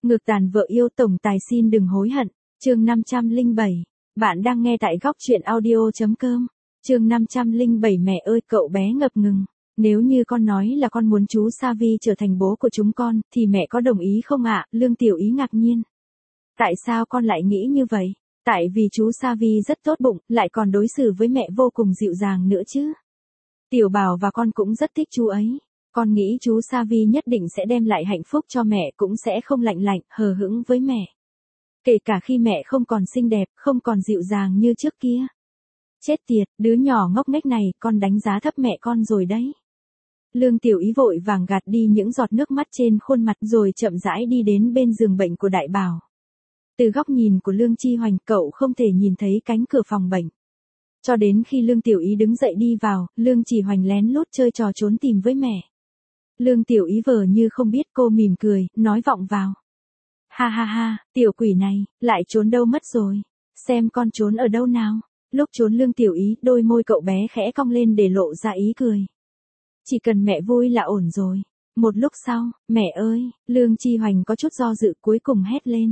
Ngược tàn vợ yêu tổng tài xin đừng hối hận. Chương 507. Bạn đang nghe tại góc truyện audio.com. Chương 507. Mẹ ơi, cậu bé ngập ngừng. Nếu như con nói là con muốn chú Savi trở thành bố của chúng con, thì mẹ có đồng ý không ạ? Lương Tiểu Ý ngạc nhiên. Tại sao con lại nghĩ như vậy? Tại vì chú Savi rất tốt bụng, lại còn đối xử với mẹ vô cùng dịu dàng nữa chứ. Tiểu Bảo và con cũng rất thích chú ấy. Con nghĩ chú Savi nhất định sẽ đem lại hạnh phúc cho mẹ, cũng sẽ không lạnh lạnh, hờ hững với mẹ. Kể cả khi mẹ không còn xinh đẹp, không còn dịu dàng như trước kia. Chết tiệt, đứa nhỏ ngốc nghếch này, con đánh giá thấp mẹ con rồi đấy. Lương Tiểu Ý vội vàng gạt đi những giọt nước mắt trên khuôn mặt rồi chậm rãi đi đến bên giường bệnh của Đại Bảo. Từ góc nhìn của Lương Chi Hoành, cậu không thể nhìn thấy cánh cửa phòng bệnh. Cho đến khi Lương Tiểu Ý đứng dậy đi vào, Lương Chi Hoành lén lút chơi trò trốn tìm với mẹ. Lương Tiểu Ý vờ như không biết, cô mỉm cười, nói vọng vào. Ha ha ha, tiểu quỷ này, lại trốn đâu mất rồi. Xem con trốn ở đâu nào. Lúc trốn Lương Tiểu Ý, đôi môi cậu bé khẽ cong lên để lộ ra ý cười. Chỉ cần mẹ vui là ổn rồi. Một lúc sau, mẹ ơi, Lương Chi Hoành có chút do dự cuối cùng hét lên.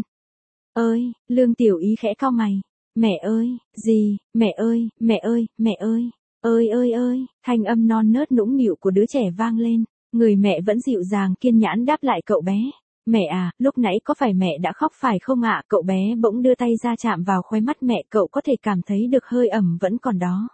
Ơi, Lương Tiểu Ý khẽ cau mày. Mẹ ơi, gì, mẹ ơi, mẹ ơi, mẹ ơi, ơi ơi, thanh âm non nớt nũng nịu của đứa trẻ vang lên. Người mẹ vẫn dịu dàng kiên nhẫn đáp lại cậu bé. Mẹ à, lúc nãy có phải mẹ đã khóc phải không ạ? Cậu bé bỗng đưa tay ra chạm vào khóe mắt mẹ, cậu có thể cảm thấy được hơi ẩm vẫn còn đó.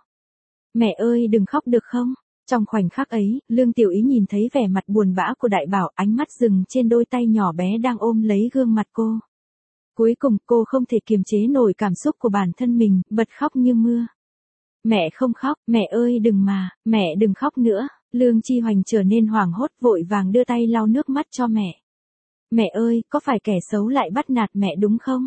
Mẹ ơi, đừng khóc được không? Trong khoảnh khắc ấy, Lương Tiểu Ý nhìn thấy vẻ mặt buồn bã của Đại Bảo, ánh mắt dừng trên đôi tay nhỏ bé đang ôm lấy gương mặt cô. Cuối cùng cô không thể kiềm chế nổi cảm xúc của bản thân mình, bật khóc như mưa. Mẹ không khóc, mẹ ơi đừng mà, mẹ đừng khóc nữa. Lương Chi Hoành trở nên hoảng hốt, vội vàng đưa tay lau nước mắt cho mẹ. Mẹ ơi, có phải kẻ xấu lại bắt nạt mẹ đúng không?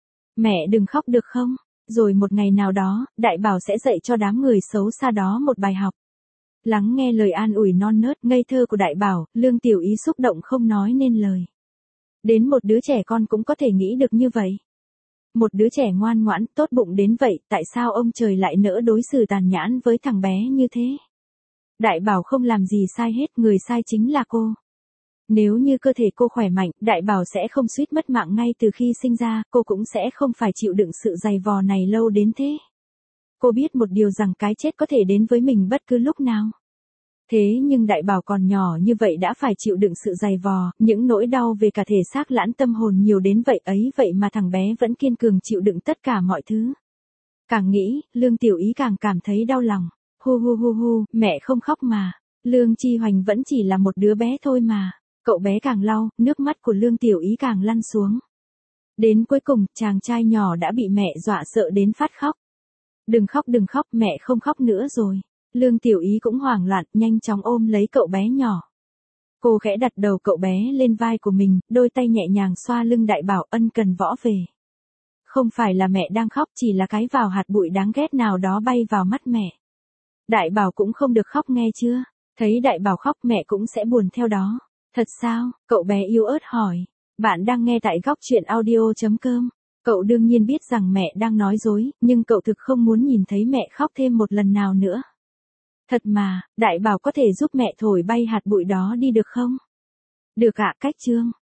Mẹ đừng khóc được không? Rồi một ngày nào đó, Đại Bảo sẽ dạy cho đám người xấu xa đó một bài học. Lắng nghe lời an ủi non nớt, ngây thơ của Đại Bảo, Lương Tiểu Ý xúc động không nói nên lời. Đến một đứa trẻ con cũng có thể nghĩ được như vậy. Một đứa trẻ ngoan ngoãn, tốt bụng đến vậy, tại sao ông trời lại nỡ đối xử tàn nhẫn với thằng bé như thế? Đại Bảo không làm gì sai hết, người sai chính là cô. Nếu như cơ thể cô khỏe mạnh, Đại Bảo sẽ không suýt mất mạng ngay từ khi sinh ra, cô cũng sẽ không phải chịu đựng sự dày vò này lâu đến thế. Cô biết một điều rằng cái chết có thể đến với mình bất cứ lúc nào. Thế nhưng Đại Bảo còn nhỏ như vậy đã phải chịu đựng sự dày vò, những nỗi đau về cả thể xác lẫn tâm hồn nhiều đến vậy ấy, vậy mà thằng bé vẫn kiên cường chịu đựng tất cả mọi thứ. Càng nghĩ, Lương Tiểu Ý càng cảm thấy đau lòng. Hu, mẹ không khóc mà. Lương Chi Hoành vẫn chỉ là một đứa bé thôi mà. Cậu bé càng lau, nước mắt của Lương Tiểu Ý càng lăn xuống. Đến cuối cùng, chàng trai nhỏ đã bị mẹ dọa sợ đến phát khóc. Đừng khóc, mẹ không khóc nữa rồi. Lương Tiểu Ý cũng hoảng loạn, nhanh chóng ôm lấy cậu bé nhỏ. Cô khẽ đặt đầu cậu bé lên vai của mình, đôi tay nhẹ nhàng xoa lưng Đại Bảo, ân cần võ về. Không phải là mẹ đang khóc, chỉ là cái vào hạt bụi đáng ghét nào đó bay vào mắt mẹ. Đại Bảo cũng không được khóc nghe chưa? Thấy Đại Bảo khóc mẹ cũng sẽ buồn theo đó. Thật sao? Cậu bé yếu ớt hỏi. Bạn đang nghe tại góc truyện audio.com. Cậu đương nhiên biết rằng mẹ đang nói dối, nhưng cậu thực không muốn nhìn thấy mẹ khóc thêm một lần nào nữa. Thật mà, Đại Bảo có thể giúp mẹ thổi bay hạt bụi đó đi được không? Được ạ, cách chương.